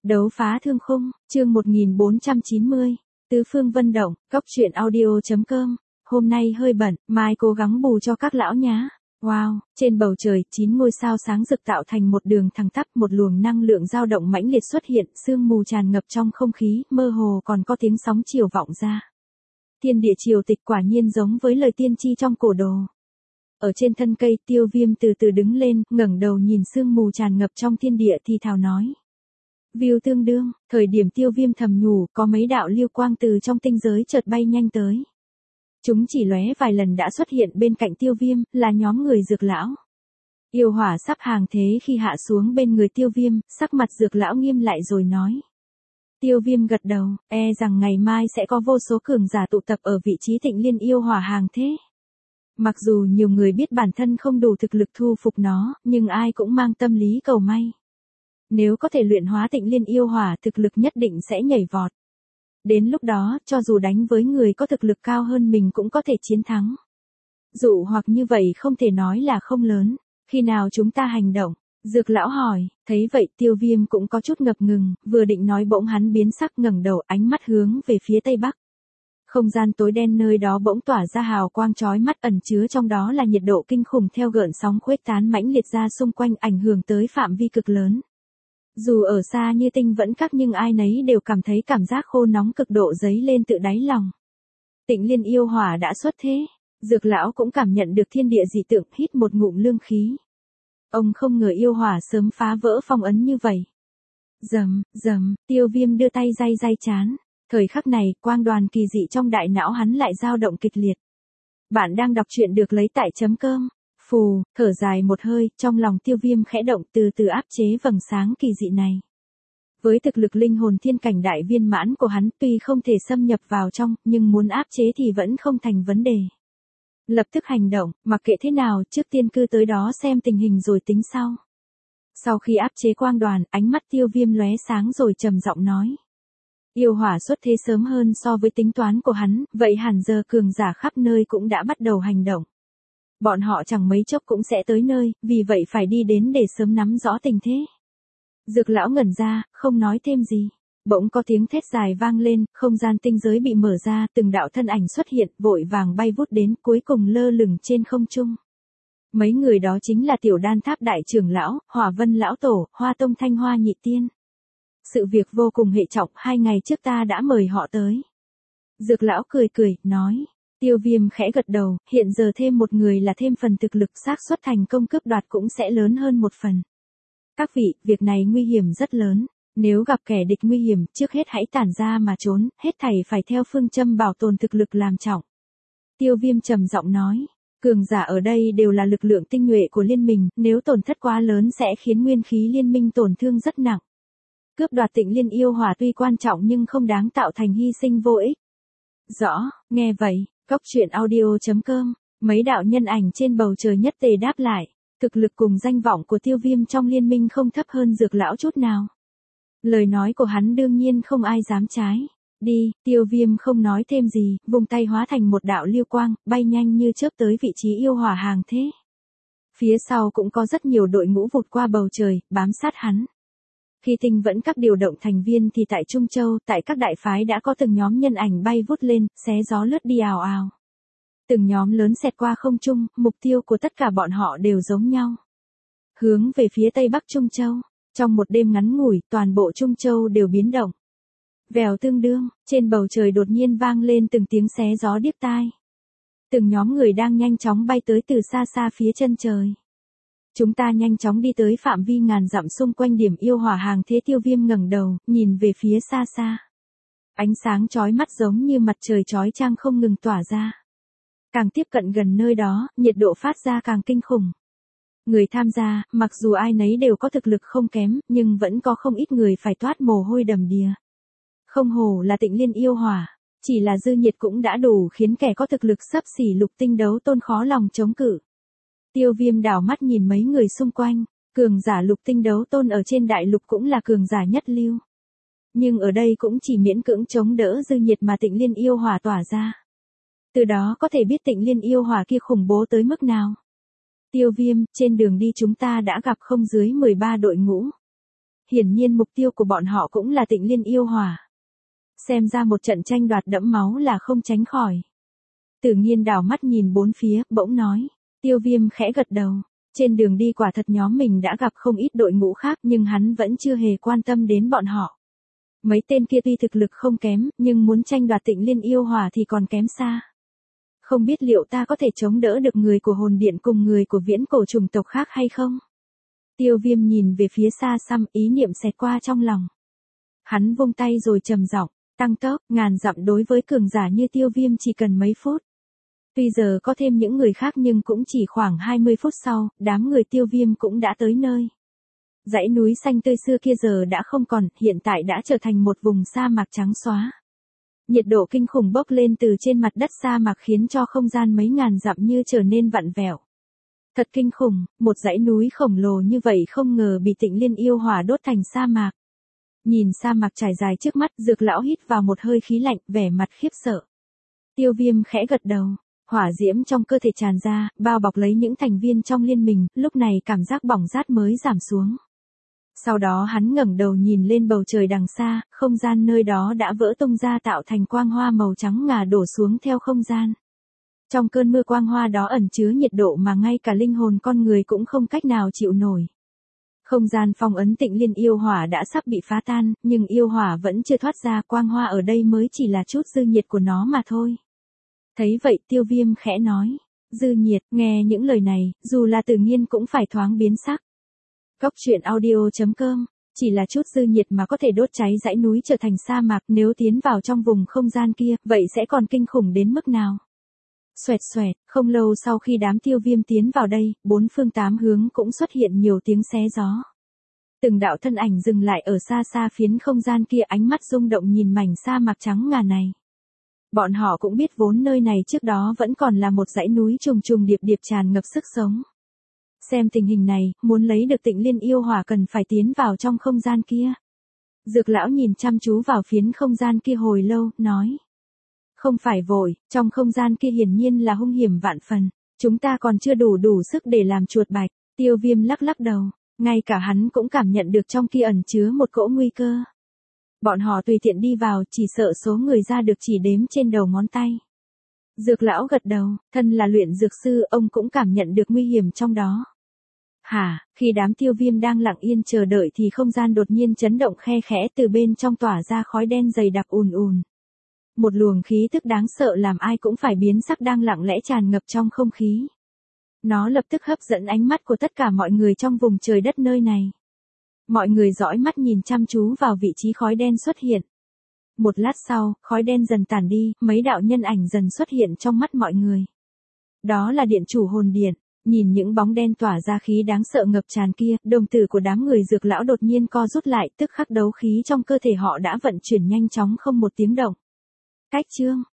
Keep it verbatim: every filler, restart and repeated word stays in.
Đấu phá thương khung, chương một nghìn bốn trăm chín mươi. Tứ phương vân động, cốc truyện audio.com. Hôm nay hơi bận, mai cố gắng bù cho các lão nhá. Wow, trên bầu trời, chín ngôi sao sáng rực tạo thành một đường thẳng tắp, một luồng năng lượng dao động mãnh liệt xuất hiện, sương mù tràn ngập trong không khí, mơ hồ còn có tiếng sóng chiều vọng ra. Thiên địa triều tịch quả nhiên giống với lời tiên tri trong cổ đồ. Ở trên thân cây, Tiêu Viêm từ từ đứng lên, ngẩng đầu nhìn sương mù tràn ngập trong thiên địa thì thào nói. View tương đương, thời điểm Tiêu Viêm thầm nhủ, có mấy đạo lưu quang từ trong tinh giới chợt bay nhanh tới. Chúng chỉ lóe vài lần đã xuất hiện bên cạnh Tiêu Viêm, là nhóm người Dược lão. Yêu hỏa sắp hàng thế khi hạ xuống bên người Tiêu Viêm, sắc mặt Dược lão nghiêm lại rồi nói. Tiêu Viêm gật đầu, e rằng ngày mai sẽ có vô số cường giả tụ tập ở vị trí Tịnh Liên yêu hỏa hàng thế. Mặc dù nhiều người biết bản thân không đủ thực lực thu phục nó, nhưng ai cũng mang tâm lý cầu may. Nếu có thể luyện hóa Tịnh Liên yêu hỏa, thực lực nhất định sẽ nhảy vọt. Đến lúc đó, cho dù đánh với người có thực lực cao hơn mình cũng có thể chiến thắng. Dụ hoặc như vậy không thể nói là không lớn. Khi nào chúng ta hành động? Dược lão hỏi, thấy vậy Tiêu Viêm cũng có chút ngập ngừng, vừa định nói bỗng hắn biến sắc ngẩng đầu ánh mắt hướng về phía tây bắc. Không gian tối đen nơi đó bỗng tỏa ra hào quang chói mắt, ẩn chứa trong đó là nhiệt độ kinh khủng theo gợn sóng khuếch tán mãnh liệt ra xung quanh, ảnh hưởng tới phạm vi cực lớn. Dù ở xa như tinh vẫn các nhưng ai nấy đều cảm thấy cảm giác khô nóng cực độ dấy lên tự đáy lòng. Tịnh Liên yêu hỏa đã xuất thế. Dược lão cũng cảm nhận được thiên địa dị tượng, hít một ngụm lương khí. Ông không ngờ yêu hỏa sớm phá vỡ phong ấn như vậy. Rầm, rầm, Tiêu Viêm đưa tay day day chán. Thời khắc này, quang đoàn kỳ dị trong đại não hắn lại dao động kịch liệt. Bạn đang đọc truyện được lấy tại chấm cơm. Phù, thở dài một hơi, trong lòng Tiêu Viêm khẽ động, từ từ áp chế vầng sáng kỳ dị này. Với thực lực linh hồn thiên cảnh đại viên mãn của hắn, tuy không thể xâm nhập vào trong, nhưng muốn áp chế thì vẫn không thành vấn đề. Lập tức hành động, mặc kệ thế nào, trước tiên cứ tới đó xem tình hình rồi tính sau. Sau khi áp chế quang đoàn, ánh mắt Tiêu Viêm lóe sáng rồi trầm giọng nói. Yêu hỏa xuất thế sớm hơn so với tính toán của hắn, vậy hẳn giờ cường giả khắp nơi cũng đã bắt đầu hành động. Bọn họ chẳng mấy chốc cũng sẽ tới nơi, vì vậy phải đi đến để sớm nắm rõ tình thế. Dược lão ngẩn ra, không nói thêm gì. Bỗng có tiếng thét dài vang lên, không gian tinh giới bị mở ra, từng đạo thân ảnh xuất hiện, vội vàng bay vút đến, cuối cùng lơ lửng trên không trung. Mấy người đó chính là Tiểu Đan Tháp đại trưởng lão, Hỏa Vân lão tổ, Hoa Tông Thanh Hoa nhị tiên. Sự việc vô cùng hệ trọng, hai ngày trước ta đã mời họ tới. Dược lão cười cười, nói. Tiêu Viêm khẽ gật đầu, hiện giờ thêm một người là thêm phần thực lực, xác suất thành công cướp đoạt cũng sẽ lớn hơn một phần. Các vị, việc này nguy hiểm rất lớn. Nếu gặp kẻ địch nguy hiểm, trước hết hãy tản ra mà trốn, hết thảy phải theo phương châm bảo tồn thực lực làm trọng. Tiêu Viêm trầm giọng nói, cường giả ở đây đều là lực lượng tinh nhuệ của liên minh, nếu tổn thất quá lớn sẽ khiến nguyên khí liên minh tổn thương rất nặng. Cướp đoạt Tịnh Liên yêu hỏa tuy quan trọng nhưng không đáng tạo thành hy sinh vô ích. Rõ, nghe vậy, cốc truyện audio.com, mấy đạo nhân ảnh trên bầu trời nhất tề đáp lại, thực lực cùng danh vọng của Tiêu Viêm trong liên minh không thấp hơn Dược lão chút nào. Lời nói của hắn đương nhiên không ai dám trái. Đi, Tiêu Viêm không nói thêm gì, vùng tay hóa thành một đạo lưu quang, bay nhanh như chớp tới vị trí yêu hỏa hàng thế. Phía sau cũng có rất nhiều đội ngũ vụt qua bầu trời, bám sát hắn. Khi tinh vẫn các điều động thành viên thì tại Trung Châu, tại các đại phái đã có từng nhóm nhân ảnh bay vút lên, xé gió lướt đi ào ào. Từng nhóm lớn xẹt qua không trung, mục tiêu của tất cả bọn họ đều giống nhau. Hướng về phía tây bắc Trung Châu. Trong một đêm ngắn ngủi, toàn bộ Trung Châu đều biến động. Vèo tương đương, trên bầu trời đột nhiên vang lên từng tiếng xé gió điếc tai. Từng nhóm người đang nhanh chóng bay tới từ xa xa phía chân trời. Chúng ta nhanh chóng đi tới phạm vi ngàn dặm xung quanh điểm yêu hỏa hàng thế. Tiêu Viêm ngẩng đầu, nhìn về phía xa xa. Ánh sáng chói mắt giống như mặt trời chói chang không ngừng tỏa ra. Càng tiếp cận gần nơi đó, nhiệt độ phát ra càng kinh khủng. Người tham gia, mặc dù ai nấy đều có thực lực không kém, nhưng vẫn có không ít người phải toát mồ hôi đầm đìa. Không hổ là Tịnh Liên yêu hỏa, chỉ là dư nhiệt cũng đã đủ khiến kẻ có thực lực xấp xỉ lục tinh đấu tôn khó lòng chống cự. Tiêu Viêm đảo mắt nhìn mấy người xung quanh, cường giả lục tinh đấu tôn ở trên đại lục cũng là cường giả nhất lưu. Nhưng ở đây cũng chỉ miễn cưỡng chống đỡ dư nhiệt mà Tịnh Liên yêu hỏa tỏa ra. Từ đó có thể biết Tịnh Liên yêu hỏa kia khủng bố tới mức nào. Tiêu Viêm, trên đường đi chúng ta đã gặp không dưới mười ba đội ngũ. hiển nhiên mục tiêu của bọn họ cũng là Tịnh Liên yêu hỏa. Xem ra một trận tranh đoạt đẫm máu là không tránh khỏi. Tử Nghiên đảo mắt nhìn bốn phía, bỗng nói. Tiêu Viêm khẽ gật đầu. Trên đường đi quả thật nhóm mình đã gặp không ít đội ngũ khác nhưng hắn vẫn chưa hề quan tâm đến bọn họ. Mấy tên kia tuy thực lực không kém, nhưng muốn tranh đoạt Tịnh Liên yêu hỏa thì còn kém xa. Không biết liệu ta có thể chống đỡ được người của hồn điện cùng người của viễn cổ chủng tộc khác hay không? Tiêu Viêm nhìn về phía xa xăm, ý niệm xẹt qua trong lòng. Hắn vung tay rồi trầm giọng, tăng tốc, ngàn dặm đối với cường giả như Tiêu Viêm chỉ cần mấy phút. Tuy giờ có thêm những người khác nhưng cũng chỉ khoảng hai mươi phút sau, đám người Tiêu Viêm cũng đã tới nơi. Dãy núi xanh tươi xưa kia giờ đã không còn, hiện tại đã trở thành một vùng sa mạc trắng xóa. Nhiệt độ kinh khủng bốc lên từ trên mặt đất sa mạc khiến cho không gian mấy ngàn dặm như trở nên vặn vẹo. Thật kinh khủng, một dãy núi khổng lồ như vậy không ngờ bị Tịnh Liên yêu hỏa đốt thành sa mạc. Nhìn sa mạc trải dài trước mắt, Dược lão hít vào một hơi khí lạnh, vẻ mặt khiếp sợ. Tiêu Viêm khẽ gật đầu, hỏa diễm trong cơ thể tràn ra, bao bọc lấy những thành viên trong liên minh, lúc này cảm giác bỏng rát mới giảm xuống. Sau đó hắn ngẩng đầu nhìn lên bầu trời đằng xa, không gian nơi đó đã vỡ tung ra tạo thành quang hoa màu trắng ngà đổ xuống theo không gian. Trong cơn mưa quang hoa đó ẩn chứa nhiệt độ mà ngay cả linh hồn con người cũng không cách nào chịu nổi. Không gian phong ấn Tịnh Liên yêu hỏa đã sắp bị phá tan, nhưng yêu hỏa vẫn chưa thoát ra, quang hoa ở đây mới chỉ là chút dư nhiệt của nó mà thôi. Thấy vậy Tiêu Viêm khẽ nói, dư nhiệt, nghe những lời này, dù là Tử Nghiên cũng phải thoáng biến sắc. Góc truyện audio chấm com, chỉ là chút dư nhiệt mà có thể đốt cháy dãy núi trở thành sa mạc, nếu tiến vào trong vùng không gian kia, vậy sẽ còn kinh khủng đến mức nào? Xoẹt xoẹt, không lâu sau khi đám Tiêu Viêm tiến vào đây, bốn phương tám hướng cũng xuất hiện nhiều tiếng xé gió. Từng đạo thân ảnh dừng lại ở xa xa phiến không gian kia, ánh mắt rung động nhìn mảnh sa mạc trắng ngà này. Bọn họ cũng biết vốn nơi này trước đó vẫn còn là một dãy núi trùng trùng điệp điệp tràn ngập sức sống. Xem tình hình này, muốn lấy được Tịnh Liên yêu hỏa cần phải tiến vào trong không gian kia. Dược lão nhìn chăm chú vào phiến không gian kia hồi lâu, nói. Không phải vội, trong không gian kia hiển nhiên là hung hiểm vạn phần. Chúng ta còn chưa đủ đủ sức để làm chuột bạch. Tiêu Viêm lắc lắc đầu, ngay cả hắn cũng cảm nhận được trong kia ẩn chứa một cỗ nguy cơ. Bọn họ tùy tiện đi vào, chỉ sợ số người ra được chỉ đếm trên đầu ngón tay. Dược lão gật đầu, thân là luyện dược sư, ông cũng cảm nhận được nguy hiểm trong đó. Hả, khi đám Tiêu Viêm đang lặng yên chờ đợi thì không gian đột nhiên chấn động khe khẽ, từ bên trong tỏa ra khói đen dày đặc ùn ùn. Một luồng khí tức đáng sợ làm ai cũng phải biến sắc đang lặng lẽ tràn ngập trong không khí. Nó lập tức hấp dẫn ánh mắt của tất cả mọi người trong vùng trời đất nơi này. Mọi người dõi mắt nhìn chăm chú vào vị trí khói đen xuất hiện. Một lát sau, khói đen dần tản đi, mấy đạo nhân ảnh dần xuất hiện trong mắt mọi người. Đó là điện chủ hồn điện. Nhìn những bóng đen tỏa ra khí đáng sợ ngập tràn kia, đồng tử của đám người Dược lão đột nhiên co rút lại, tức khắc đấu khí trong cơ thể họ đã vận chuyển nhanh chóng không một tiếng động. Cách chương